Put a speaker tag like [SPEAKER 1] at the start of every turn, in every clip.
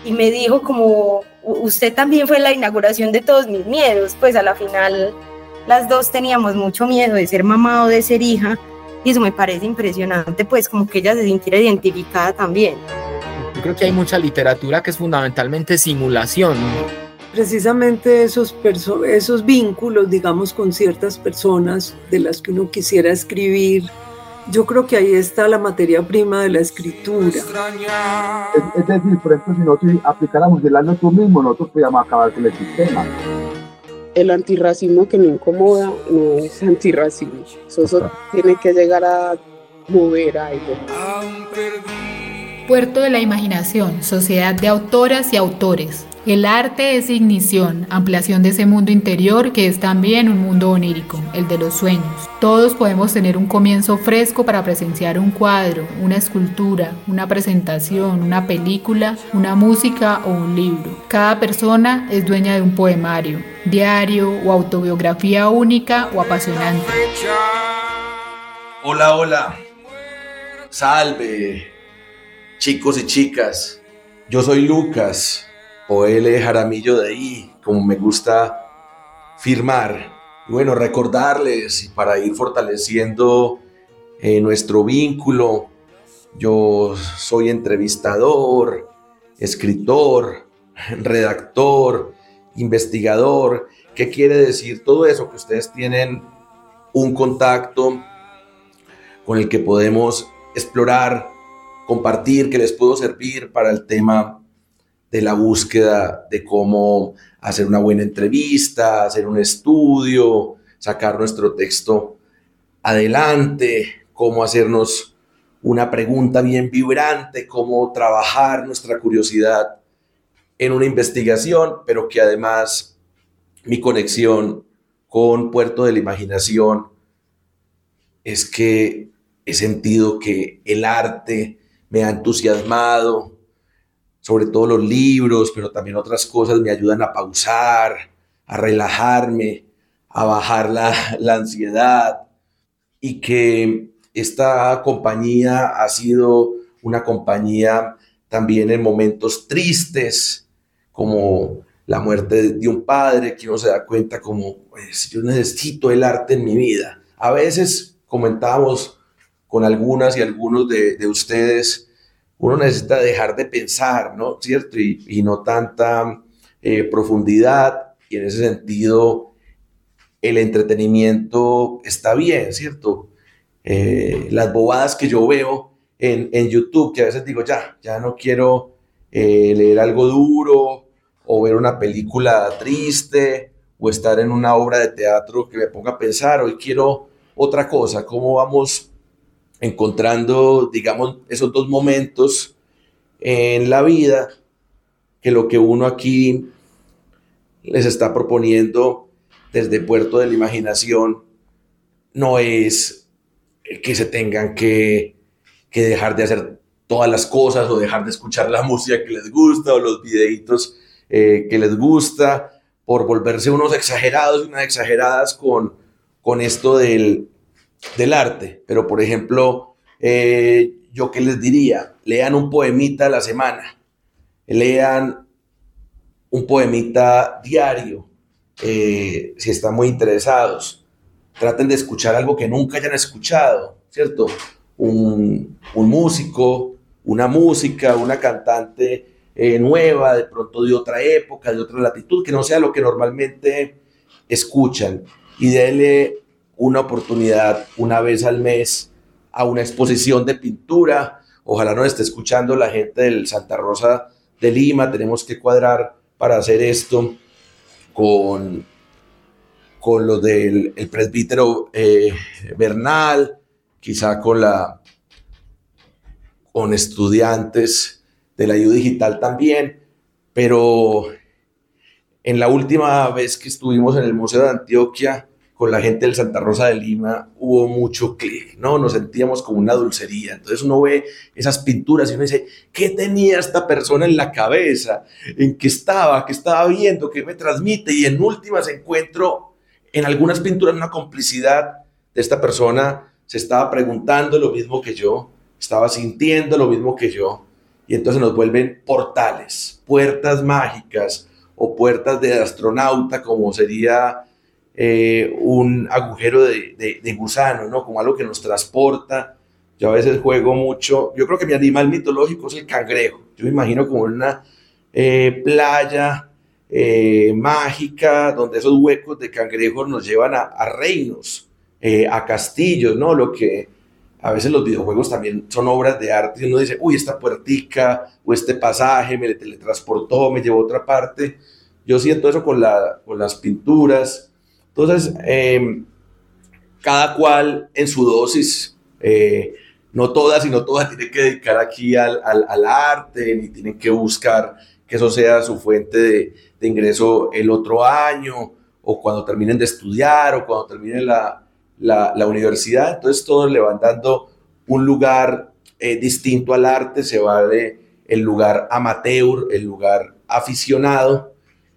[SPEAKER 1] y me dijo como, usted también fue la inauguración de todos mis miedos, pues a la final las dos teníamos mucho miedo de ser mamá o de ser hija, y eso me parece impresionante, pues como que ella se sintiera identificada también.
[SPEAKER 2] Yo creo que hay mucha literatura que es fundamentalmente simulación.
[SPEAKER 3] Precisamente esos vínculos, digamos, con ciertas personas de las que uno quisiera escribir, yo creo que ahí está la materia prima de la escritura.
[SPEAKER 4] Es decir, por ejemplo, si nosotros aplicáramos el hazlo tú mismo, nosotros podríamos acabar con el sistema.
[SPEAKER 5] El antirracismo que me incomoda no es antirracismo. Eso tiene que llegar a mover algo.
[SPEAKER 6] Puerto de la Imaginación, sociedad de autoras y autores. El arte es ignición, ampliación de ese mundo interior que es también un mundo onírico, el de los sueños. Todos podemos tener un comienzo fresco para presenciar un cuadro, una escultura, una presentación, una película, una música o un libro. Cada persona es dueña de un poemario, diario o autobiografía única o apasionante.
[SPEAKER 7] Hola, hola. Salve, chicos y chicas. Yo soy Lucas, o L. Jaramillo de ahí, como me gusta firmar. Y bueno, recordarles, y para ir fortaleciendo nuestro vínculo, yo soy entrevistador, escritor, redactor, investigador. ¿Qué quiere decir todo eso? Que ustedes tienen un contacto con el que podemos explorar, compartir, que les puedo servir para el tema de la búsqueda de cómo hacer una buena entrevista, hacer un estudio, sacar nuestro texto adelante, cómo hacernos una pregunta bien vibrante, cómo trabajar nuestra curiosidad en una investigación, pero que además mi conexión con Puerto de la Imaginación es que he sentido que el arte me ha entusiasmado, sobre todo los libros, pero también otras cosas me ayudan a pausar, a relajarme, a bajar la ansiedad, y que esta compañía ha sido una compañía también en momentos tristes, como la muerte de un padre, que uno se da cuenta como, pues, yo necesito el arte en mi vida. A veces comentábamos con algunas y algunos de ustedes, uno necesita dejar de pensar, ¿no? ¿Cierto? Y no tanta profundidad, y en ese sentido el entretenimiento está bien, ¿cierto? Las bobadas que yo veo en YouTube, que a veces digo, ya no quiero leer algo duro, o ver una película triste, o estar en una obra de teatro que me ponga a pensar, hoy quiero otra cosa. ¿Cómo vamos encontrando, digamos, esos dos momentos en la vida, que lo que uno aquí les está proponiendo desde Puerto de la Imaginación no es que se tengan que dejar de hacer todas las cosas, o dejar de escuchar la música que les gusta, o los videitos que les gusta, por volverse unos exagerados y unas exageradas con esto del arte. Pero, por ejemplo, yo qué les diría, lean un poemita a la semana, lean un poemita diario, si están muy interesados, traten de escuchar algo que nunca hayan escuchado, ¿cierto? Un músico, una música, una cantante nueva, de pronto de otra época, de otra latitud, que no sea lo que normalmente escuchan, y denle una oportunidad una vez al mes a una exposición de pintura. Ojalá nos esté escuchando la gente del Santa Rosa de Lima. Tenemos que cuadrar para hacer esto con los del el presbítero Bernal, quizá con estudiantes de la IU Digital también, pero en la última vez que estuvimos en el Museo de Antioquia con la gente del Santa Rosa de Lima, hubo mucho clic, ¿no? Nos sentíamos como una dulcería. Entonces uno ve esas pinturas y uno dice, ¿qué tenía esta persona en la cabeza? ¿En qué estaba? ¿Qué estaba viendo? ¿Qué me transmite? Y en últimas encuentro en algunas pinturas una complicidad de esta persona. Se estaba preguntando lo mismo que yo, estaba sintiendo lo mismo que yo, y entonces nos vuelven portales, puertas mágicas o puertas de astronauta, como sería un agujero de gusano, ¿no? Como algo que nos transporta. Yo a veces juego mucho, yo creo que mi animal mitológico es el cangrejo. Yo me imagino como una playa mágica, donde esos huecos de cangrejos nos llevan a reinos, a castillos, ¿no? Lo que a veces los videojuegos también son obras de arte y uno dice, uy, esta puertica o este pasaje me teletransportó, me llevó a otra parte. Yo siento eso con las pinturas. Entonces, cada cual en su dosis, no todas, sino todas tienen que dedicar aquí al arte, ni tienen que buscar que eso sea su fuente de ingreso el otro año, o cuando terminen de estudiar, o cuando terminen la universidad. Entonces todos le van dando un lugar distinto al arte, se va de el lugar amateur, el lugar aficionado,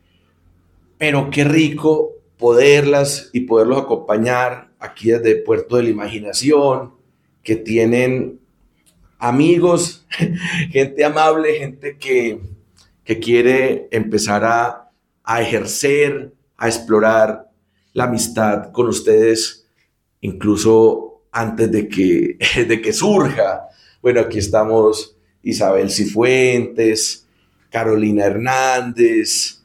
[SPEAKER 7] pero qué rico poderlas y poderlos acompañar aquí desde Puerto de la Imaginación, que tienen amigos, gente amable, gente que quiere empezar a ejercer, a explorar la amistad con ustedes, incluso antes de que surja. Bueno, aquí estamos Isabel Cifuentes, Carolina Hernández,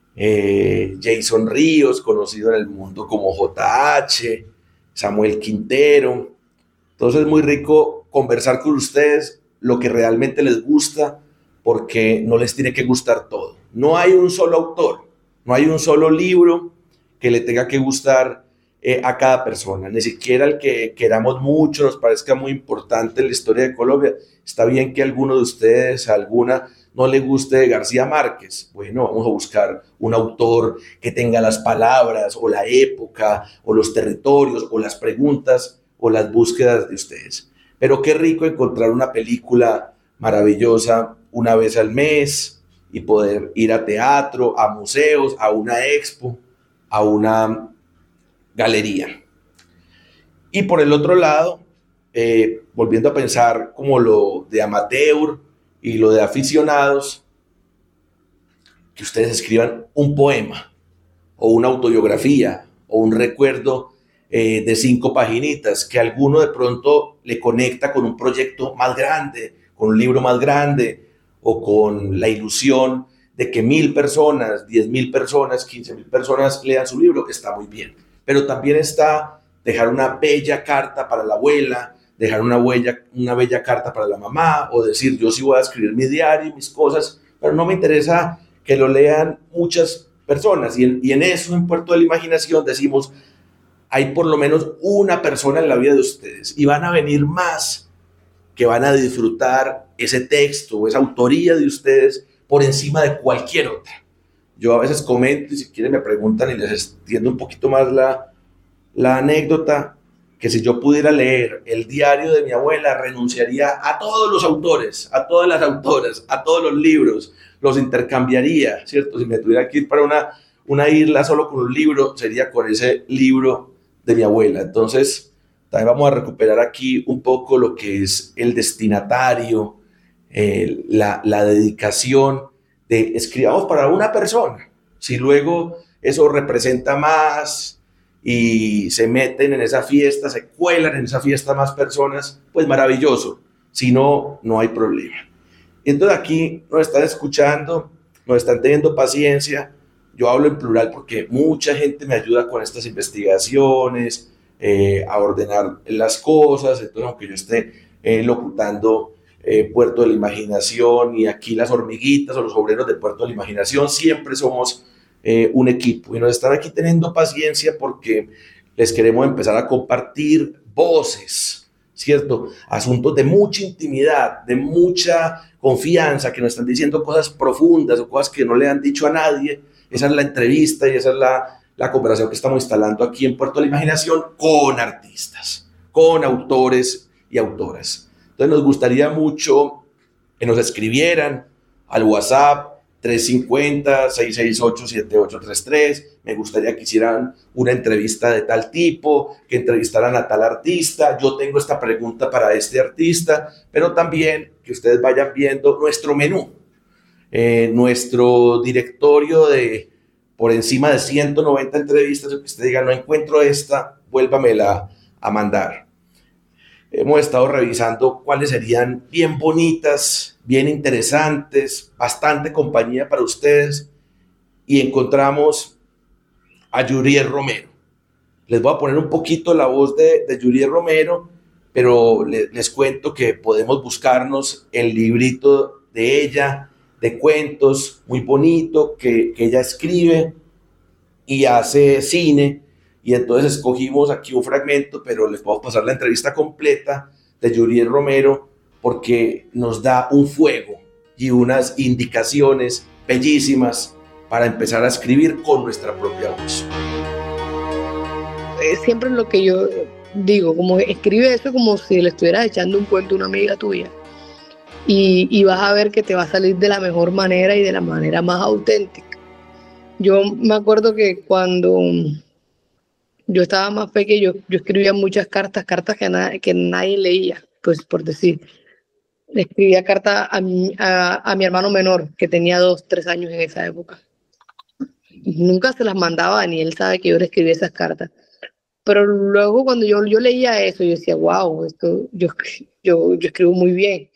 [SPEAKER 7] Jason Ríos, conocido en el mundo como JH, Samuel Quintero. Entonces es muy rico conversar con ustedes lo que realmente les gusta, porque no les tiene que gustar todo. No hay un solo autor, no hay un solo libro que le tenga que gustar a cada persona, ni siquiera el que queramos mucho, nos parezca muy importante en la historia de Colombia. Está bien que a alguno de ustedes, a alguna, no le guste García Márquez. Bueno, vamos a buscar un autor que tenga las palabras, o la época, o los territorios, o las preguntas, o las búsquedas de ustedes. Pero qué rico encontrar una película maravillosa una vez al mes y poder ir a teatro, a museos, a una expo, a una galería. Y por el otro lado, volviendo a pensar como lo de amateur y lo de aficionados, que ustedes escriban un poema o una autobiografía o un recuerdo de 5 paginitas, que a alguno de pronto le conecta con un proyecto más grande, con un libro más grande, o con la ilusión de que 1,000 personas, 10,000 personas, 15,000 personas lean su libro. Está muy bien. Pero también está dejar una bella carta para la abuela, dejar una bella carta para la mamá, o decir, yo sí voy a escribir mi diario, mis cosas, pero no me interesa que lo lean muchas personas. Y en eso, en Puerto de la Imaginación, decimos, hay por lo menos una persona en la vida de ustedes, y van a venir más que van a disfrutar ese texto o esa autoría de ustedes por encima de cualquier otra. Yo a veces comento, y si quieren me preguntan y les extiendo un poquito más la anécdota, que si yo pudiera leer el diario de mi abuela, renunciaría a todos los autores, a todas las autoras, a todos los libros, los intercambiaría, ¿cierto? Si me tuviera que ir para una isla solo con un libro, sería con ese libro de mi abuela. Entonces, también vamos a recuperar aquí un poco lo que es el destinatario, la dedicación de escribamos para una persona. Si luego eso representa más y se meten en esa fiesta, se cuelan en esa fiesta más personas, pues maravilloso. Si no, no hay problema. Entonces aquí nos están escuchando, nos están teniendo paciencia. Yo hablo en plural porque mucha gente me ayuda con estas investigaciones, a ordenar las cosas. Entonces, aunque yo esté locutando Puerto de la Imaginación y aquí las hormiguitas o los obreros de Puerto de la Imaginación, siempre somos un equipo y nos están aquí teniendo paciencia porque les queremos empezar a compartir voces, ¿cierto? Asuntos de mucha intimidad, de mucha confianza, que nos están diciendo cosas profundas o cosas que no le han dicho a nadie. Esa es la entrevista y esa es la conversación que estamos instalando aquí en Puerto de la Imaginación con artistas, con autores y autoras. Entonces nos gustaría mucho que nos escribieran al WhatsApp 350-668-7833. Me gustaría que hicieran una entrevista de tal tipo, que entrevistaran a tal artista. Yo tengo esta pregunta para este artista, pero también que ustedes vayan viendo nuestro menú, nuestro directorio de por encima de 190 entrevistas, o que usted diga, no encuentro esta, vuélvamela a mandar. Hemos estado revisando cuáles serían bien bonitas, bien interesantes, bastante compañía para ustedes, y encontramos a Yuriel Romero. Les voy a poner un poquito la voz de Yuriel Romero, pero les cuento que podemos buscarnos el librito de ella, de cuentos, muy bonito, que ella escribe y hace cine. Y entonces escogimos aquí un fragmento, pero les puedo pasar la entrevista completa de Yuriel Romero porque nos da un fuego y unas indicaciones bellísimas para empezar a escribir con nuestra propia voz.
[SPEAKER 8] Siempre lo que yo digo, como escribe eso como si le estuvieras echando un cuento a una amiga tuya y vas a ver que te va a salir de la mejor manera y de la manera más auténtica. Yo me acuerdo que cuando yo estaba más pequeño, yo escribía muchas cartas que nadie leía, pues por decir. Le escribía cartas a mi hermano menor, que tenía 2, 3 años en esa época. Nunca se las mandaba, ni él sabe que yo le escribía esas cartas. Pero luego cuando yo leía eso, yo decía, wow, esto, yo escribo muy bien.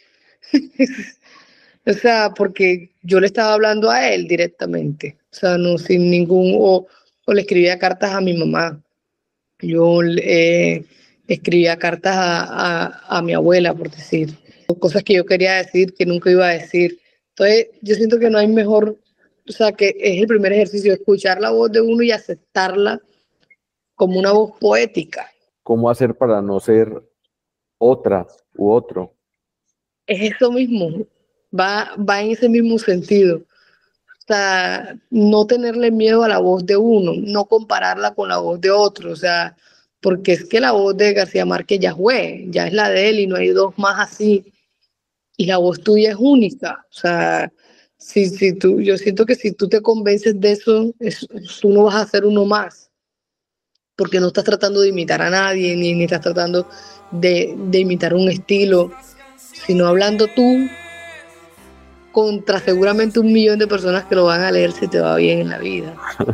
[SPEAKER 8] O sea, porque yo le estaba hablando a él directamente. O sea, no sin ningún... O le escribía cartas a mi mamá. Yo escribía cartas a mi abuela, por decir. Cosas que yo quería decir, que nunca iba a decir. Entonces, yo siento que no hay mejor... O sea, que es el primer ejercicio, escuchar la voz de uno y aceptarla como una voz poética.
[SPEAKER 9] ¿Cómo hacer para no ser otra u otro?
[SPEAKER 8] Es eso mismo, va en ese mismo sentido. O sea, no tenerle miedo a la voz de uno, no compararla con la voz de otro, o sea, porque es que la voz de García Márquez ya es la de él y no hay dos más así. Y la voz tuya es única, o sea, yo siento que si tú te convences de eso, tú no vas a ser uno más, porque no estás tratando de imitar a nadie, ni estás tratando de imitar un estilo, sino hablando tú contra seguramente 1 millón de personas que lo van a leer si te va bien en la vida.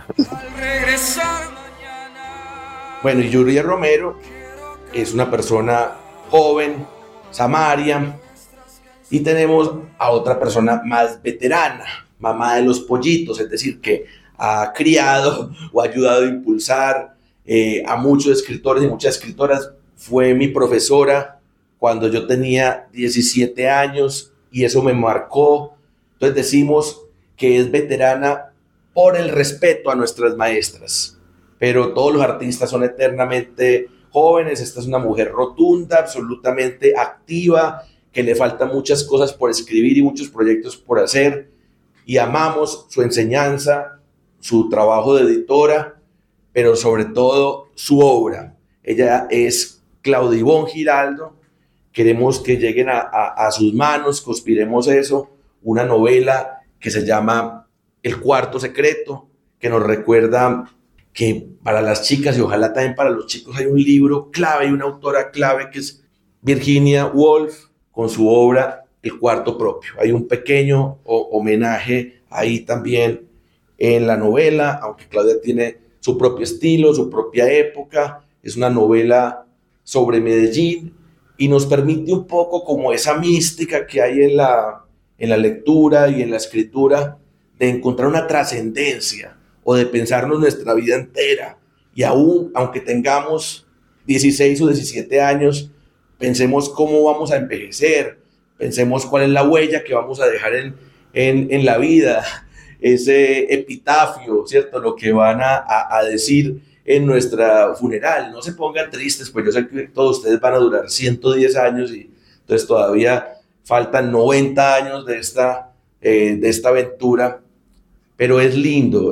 [SPEAKER 7] Bueno, y Yuriel Romero es una persona joven, Samaria, y tenemos a otra persona más veterana, mamá de los pollitos, es decir, que ha criado o ha ayudado a impulsar a muchos escritores y muchas escritoras. Fue mi profesora cuando yo tenía 17 años y eso me marcó. Entonces decimos que es veterana por el respeto a nuestras maestras, pero todos los artistas son eternamente jóvenes. Esta es una mujer rotunda, absolutamente activa, que le faltan muchas cosas por escribir y muchos proyectos por hacer, y amamos su enseñanza, su trabajo de editora, pero sobre todo su obra. Ella es Claudia Ivonne Giraldo. Queremos que lleguen a sus manos, conspiremos eso, una novela que se llama El Cuarto Secreto, que nos recuerda que para las chicas y ojalá también para los chicos hay un libro clave y una autora clave que es Virginia Woolf, con su obra El Cuarto Propio. Hay un pequeño homenaje ahí también en la novela, aunque Claudia tiene su propio estilo, su propia época. Es una novela sobre Medellín y nos permite un poco como esa mística que hay en la lectura y en la escritura, de encontrar una trascendencia o de pensarnos nuestra vida entera. Y aún, aunque tengamos 16 o 17 años, pensemos cómo vamos a envejecer, pensemos cuál es la huella que vamos a dejar en la vida, ese epitafio, ¿cierto? Lo que van a decir en nuestra funeral. No se pongan tristes, pues yo sé que todos ustedes van a durar 110 años y entonces todavía faltan 90 años de esta aventura, pero es lindo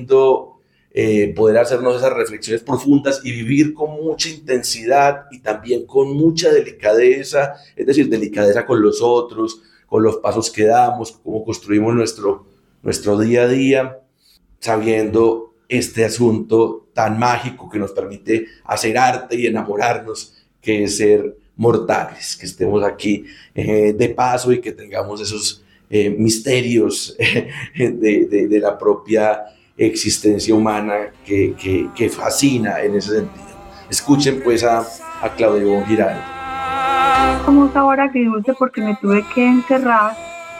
[SPEAKER 7] poder hacernos esas reflexiones profundas y vivir con mucha intensidad y también con mucha delicadeza, es decir, delicadeza con los otros, con los pasos que damos, cómo construimos nuestro día a día, sabiendo este asunto tan mágico que nos permite hacer arte y enamorarnos, que es ser mortales, que estemos aquí de paso y que tengamos esos misterios de la propia existencia humana que fascina en ese sentido. Escuchen pues a Claudia Ivonne Giraldo.
[SPEAKER 10] Como un sabor agridulce porque me tuve que encerrar,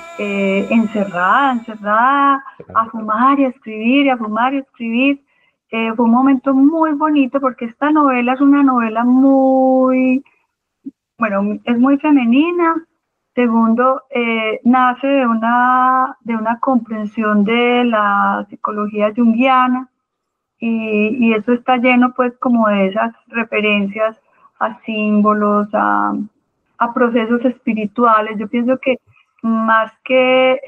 [SPEAKER 10] encerrada, a fumar y a escribir, fue un momento muy bonito porque esta novela es una novela muy, bueno, es muy femenina. Segundo, nace de una comprensión de la psicología junguiana y eso está lleno pues como de esas referencias a símbolos, a procesos espirituales. Yo pienso que más que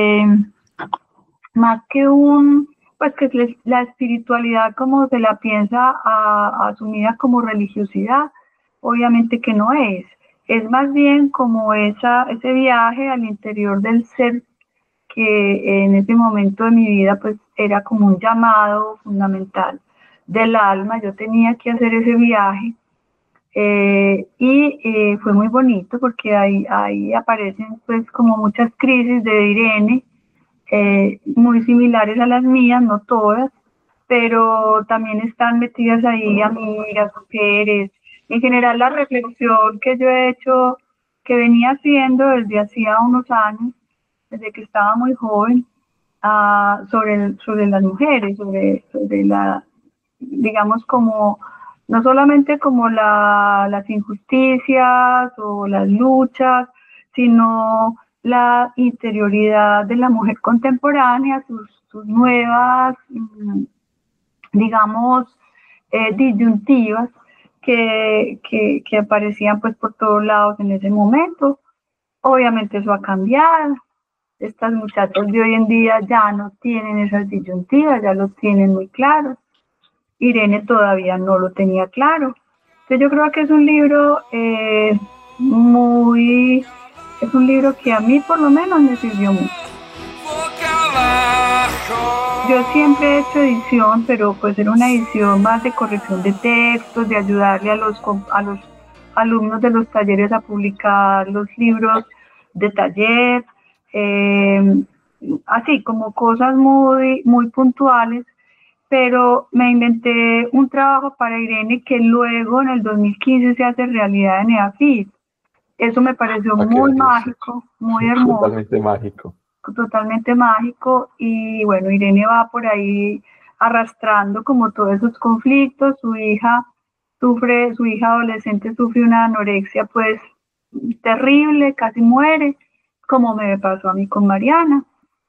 [SPEAKER 10] pues que la espiritualidad como se la piensa asumida como religiosidad, obviamente que no es más bien como ese viaje al interior del ser que en ese momento de mi vida pues era como un llamado fundamental del alma. Yo tenía que hacer ese viaje y fue muy bonito porque ahí aparecen pues como muchas crisis de Irene, muy similares a las mías, no todas, pero también están metidas ahí amigas, mujeres. En general, la reflexión que yo he hecho, que venía haciendo desde hacía unos años, desde que estaba muy joven, sobre las mujeres, sobre la, digamos, como, no solamente como las injusticias o las luchas, sino la interioridad de la mujer contemporánea, sus nuevas, digamos, disyuntivas que aparecían pues por todos lados en ese momento. Obviamente eso ha cambiado. Estas muchachas de hoy en día ya no tienen esas disyuntivas, ya los tienen muy claros. Irene todavía no lo tenía claro. Entonces yo creo que es un libro es un libro que a mí por lo menos me sirvió mucho. Yo siempre he hecho edición, pero pues era una edición más de corrección de textos, de ayudarle a los alumnos de los talleres a publicar los libros de taller, así como cosas muy, muy puntuales, pero me inventé un trabajo para Irene que luego en el 2015 se hace realidad en EAFID. Eso me pareció muy mágico, muy hermoso. Totalmente mágico, y bueno, Irene va por ahí arrastrando como todos esos conflictos. Su hija adolescente sufre una anorexia pues terrible, casi muere, como me pasó a mí con Mariana.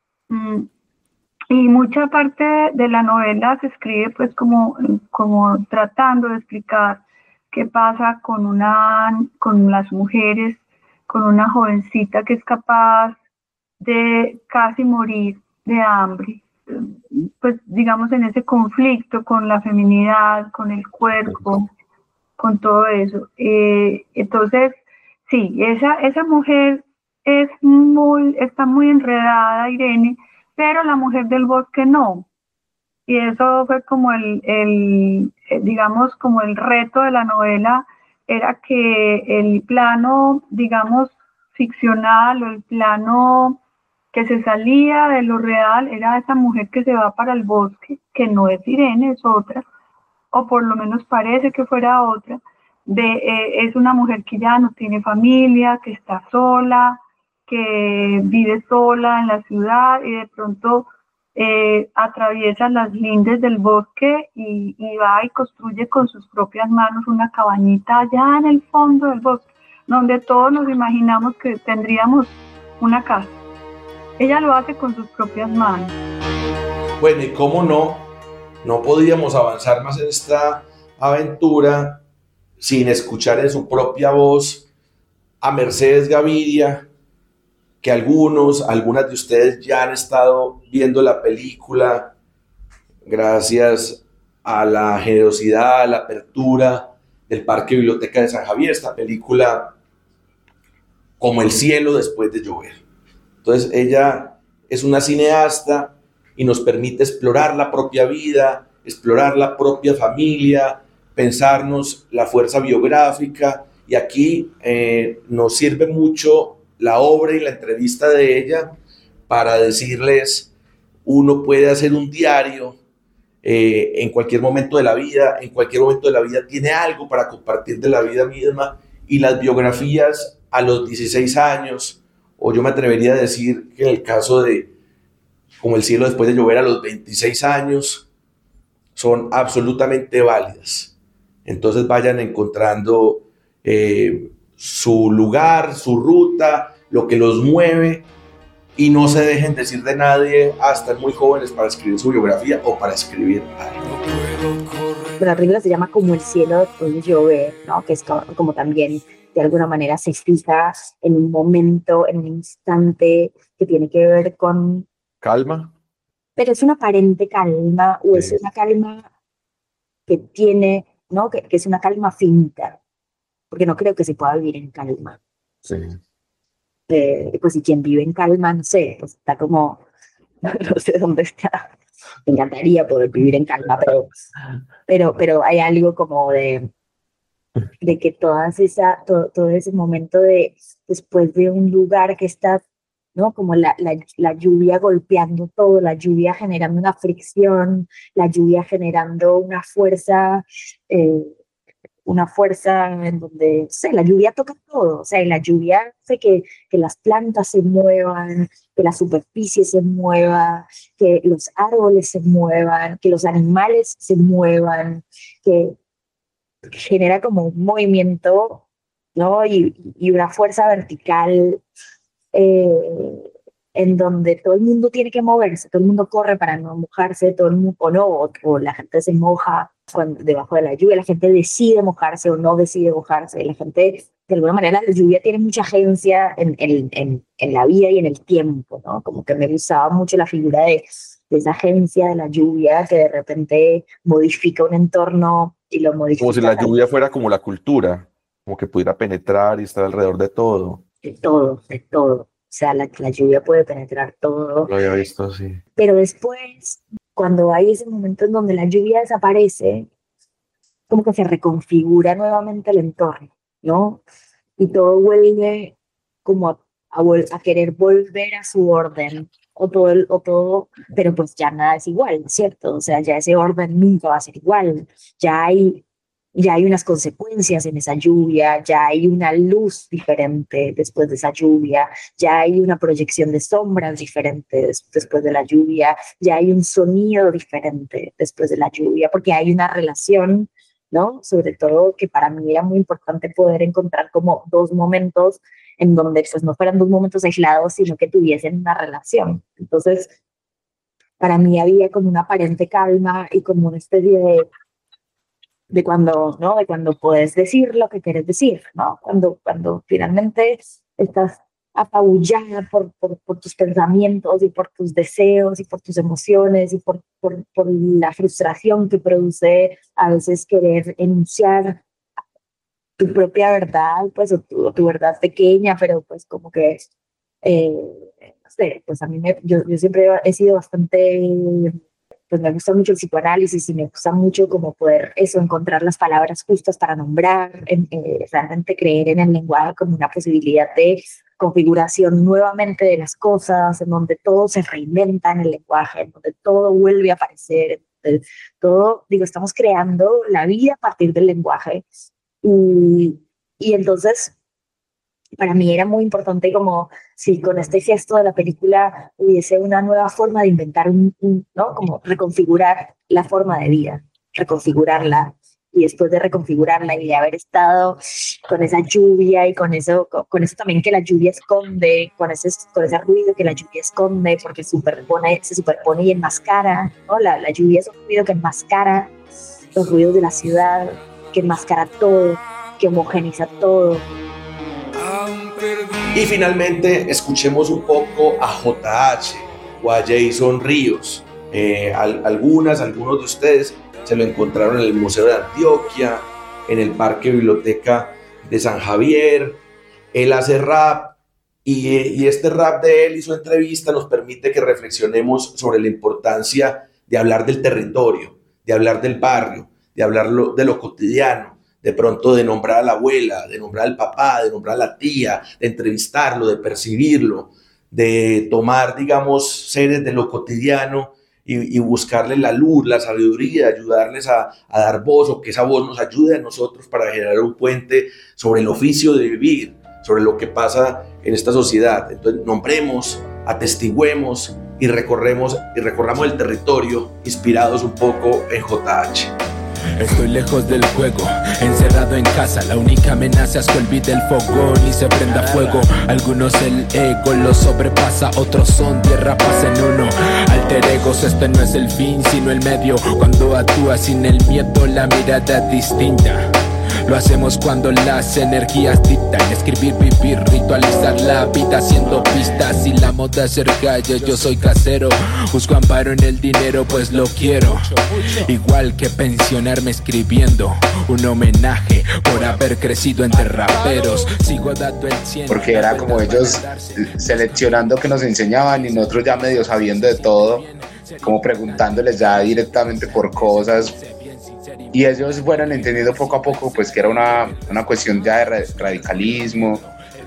[SPEAKER 10] Y mucha parte de la novela se escribe pues como tratando de explicar qué pasa con las mujeres, con una jovencita que es capaz de casi morir de hambre, pues digamos en ese conflicto con la feminidad, con el cuerpo, con todo eso. Entonces, sí, esa mujer está muy enredada, Irene, pero la mujer del bosque no. Y eso fue como digamos, como el reto de la novela, era que el plano, digamos, ficcional o el plano que se salía de lo real era esa mujer que se va para el bosque, que no es Irene, es otra, o por lo menos parece que fuera otra. Es una mujer que ya no tiene familia, que está sola, que vive sola en la ciudad y de pronto atraviesa las lindes del bosque y va y construye con sus propias manos una cabañita allá en el fondo del bosque, donde todos nos imaginamos que tendríamos una casa. Ella lo hace con sus propias manos.
[SPEAKER 7] Bueno, y cómo no podíamos avanzar más en esta aventura sin escuchar en su propia voz a Mercedes Gaviria, que algunas de ustedes ya han estado viendo la película gracias a la generosidad, a la apertura del Parque Biblioteca de San Javier, esta película como el cielo después de llover. Entonces ella es una cineasta y nos permite explorar la propia vida, explorar la propia familia, pensarnos la fuerza biográfica, y aquí nos sirve mucho la obra y la entrevista de ella para decirles, uno puede hacer un diario en cualquier momento de la vida, en cualquier momento de la vida tiene algo para compartir de la vida misma, y las biografías a los 16 años, o yo me atrevería a decir que en el caso de Como el cielo después de llover a los 26 años, son absolutamente válidas. Entonces vayan encontrando su lugar, su ruta, lo que los mueve, y no se dejen decir de nadie hasta muy jóvenes para escribir su biografía o para escribir algo.
[SPEAKER 11] La película se llama Como el cielo después de llover, ¿no? Que es como también de alguna manera se fija en un momento, en un instante que tiene que ver con...
[SPEAKER 9] Calma.
[SPEAKER 11] Pero es una aparente calma, o es una calma que tiene, ¿no? Que es una calma finita, porque no creo que se pueda vivir en calma.
[SPEAKER 9] Sí.
[SPEAKER 11] Pues si quien vive en calma, no sé, pues está como, no sé dónde está. Me encantaría poder vivir en calma, pero hay algo como de que todo ese momento de después de un lugar que está, ¿no? Como la lluvia golpeando todo, la lluvia generando una fricción, la lluvia generando una fuerza en donde, no sé, la lluvia toca todo, o sea, la lluvia hace que las plantas se muevan, que la superficie se mueva, que los árboles se muevan, que los animales se muevan, que genera como un movimiento, ¿no? Y una fuerza vertical en donde todo el mundo tiene que moverse, todo el mundo corre para no mojarse, todo el mundo, o la gente se moja debajo de la lluvia, la gente decide mojarse o no decide mojarse, la gente, de alguna manera, la lluvia tiene mucha agencia en la vida y en el tiempo, ¿no? Como que me gustaba mucho la figura de esa agencia de la lluvia que de repente modifica un entorno y lo modifica.
[SPEAKER 9] Como si la lluvia fuera como la cultura, como que pudiera penetrar y estar alrededor de todo.
[SPEAKER 11] De todo. O sea, la lluvia puede penetrar todo.
[SPEAKER 9] Lo había visto, sí.
[SPEAKER 11] Pero después, cuando hay ese momento en donde la lluvia desaparece, como que se reconfigura nuevamente el entorno, ¿no? Y todo vuelve como a querer volver a su orden, o todo, pero pues ya nada es igual, ¿cierto? O sea, ya ese orden nunca va a ser igual. Ya hay unas consecuencias en esa lluvia, ya hay una luz diferente después de esa lluvia, ya hay una proyección de sombras diferente después de la lluvia, ya hay un sonido diferente después de la lluvia, porque hay una relación, ¿no? Sobre todo que para mí era muy importante poder encontrar como dos momentos en donde pues no fueran dos momentos aislados, sino que tuviesen una relación. Entonces, para mí había como una aparente calma y como una especie de cuando, ¿no? De cuando puedes decir lo que quieres decir, ¿no? Cuando finalmente estás apabullada por tus pensamientos y por tus deseos y por tus emociones y por la frustración que produce a veces querer enunciar tu propia verdad, pues, o tu verdad pequeña, pero pues como que, no sé, pues a mí yo siempre he sido bastante... Pues me gusta mucho el psicoanálisis y me gusta mucho como poder encontrar las palabras justas para nombrar, realmente creer en el lenguaje como una posibilidad de configuración nuevamente de las cosas, en donde todo se reinventa en el lenguaje, en donde todo vuelve a aparecer, todo, estamos creando la vida a partir del lenguaje. Y entonces, para mí era muy importante como si con este gesto de la película hubiese una nueva forma de inventar ¿no? Como reconfigurar la forma de vida, reconfigurarla, y después de reconfigurarla y de haber estado con esa lluvia y con eso también que la lluvia esconde, con ese ruido que la lluvia esconde porque se superpone y enmascara, ¿no? La lluvia es un ruido que enmascara los ruidos de la ciudad, que enmascara todo, que homogeniza todo.
[SPEAKER 7] Y finalmente escuchemos un poco a JH o a Jason Ríos. Algunos de ustedes se lo encontraron en el Museo de Antioquia, en el Parque Biblioteca de San Javier. Él hace rap Y este rap de él y su entrevista nos permite que reflexionemos sobre la importancia de hablar del territorio, de hablar del barrio, de hablar de lo cotidiano, de pronto de nombrar a la abuela, de nombrar al papá, de nombrar a la tía, de entrevistarlo, de percibirlo, de tomar, digamos, seres de lo cotidiano y buscarle la luz, la sabiduría, ayudarles a dar voz, o que esa voz nos ayude a nosotros para generar un puente sobre el oficio de vivir, sobre lo que pasa en esta sociedad. Entonces nombremos, atestiguemos y recorramos el territorio inspirados un poco en JH.
[SPEAKER 12] Estoy lejos del juego, encerrado en casa. La única amenaza es que olvide el fogón y se prenda fuego. Algunos el ego los sobrepasa, otros son tierra, paz en uno. Alter egos, este no es el fin, sino el medio. Cuando actúas sin el miedo, la mirada es distinta. Lo hacemos cuando las energías dictan. Escribir, vivir, ritualizar la vida haciendo pistas. Y la moda es ser calle, yo soy casero. Busco amparo en el dinero, pues lo quiero. Igual que pensionarme escribiendo un homenaje por haber crecido entre raperos. Sigo dando el 100.
[SPEAKER 13] Porque era como ellos seleccionando que nos enseñaban y nosotros ya medio sabiendo de todo, como preguntándoles ya directamente por cosas. Y ellos fueron entendiendo poco a poco pues que era una cuestión ya de radicalismo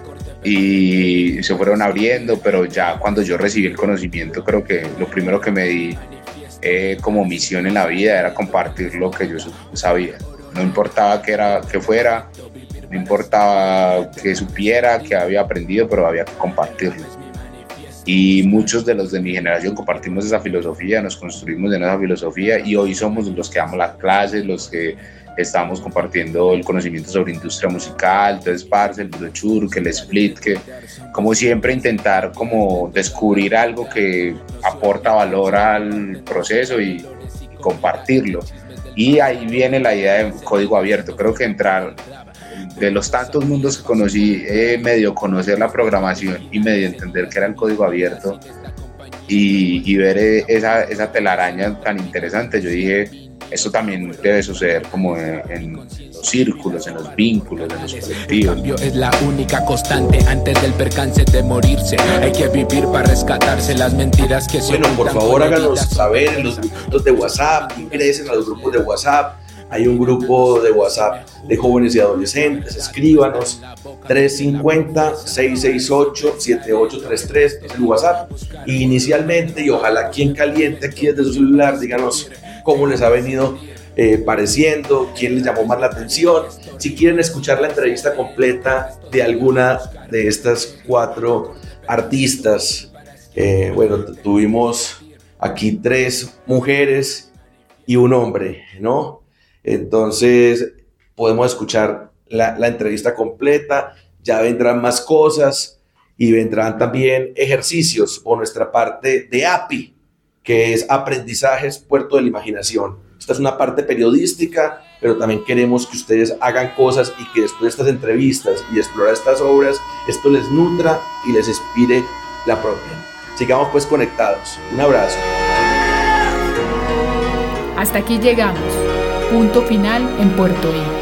[SPEAKER 13] y se fueron abriendo, pero ya cuando yo recibí el conocimiento, creo que lo primero que me di como misión en la vida era compartir lo que yo sabía. No importaba qué fuera, no importaba que supiera, que había aprendido, pero había que compartirlo. Y muchos de los de mi generación compartimos esa filosofía, nos construimos en esa filosofía y hoy somos los que damos las clases, los que estamos compartiendo el conocimiento sobre industria musical. Entonces, parce, el brochure, que el split, que como siempre intentar como descubrir algo que aporta valor al proceso y compartirlo. Y ahí viene la idea de código abierto. Creo que entrar de los tantos mundos que conocí, medio conocer la programación y medio entender que era el código abierto y ver esa telaraña tan interesante, yo dije, esto también debe suceder como en los círculos, en los vínculos, en los colectivos.
[SPEAKER 12] El cambio es la única constante antes del percance de morirse. Hay que vivir para rescatarse las mentiras que se...
[SPEAKER 7] Bueno, por favor háganos saber en los grupos de WhatsApp, ingresen a los grupos de WhatsApp. Hay un grupo de WhatsApp de jóvenes y adolescentes, escríbanos 350-668-7833, es el WhatsApp. Y inicialmente, y ojalá aquí en caliente, aquí desde su celular, díganos cómo les ha venido pareciendo, quién les llamó más la atención. Si quieren escuchar la entrevista completa de alguna de estas 4 artistas, bueno, tuvimos aquí 3 mujeres y un hombre, ¿no? Entonces podemos escuchar la entrevista completa, ya vendrán más cosas y vendrán también ejercicios o nuestra parte de API, que es Aprendizajes Puerto de la Imaginación. Esta es una parte periodística, pero también queremos que ustedes hagan cosas y que después de estas entrevistas y explorar estas obras, esto les nutra y les inspire la propia. Sigamos pues conectados. Un abrazo.
[SPEAKER 6] Hasta aquí llegamos. Punto final en Puerto I.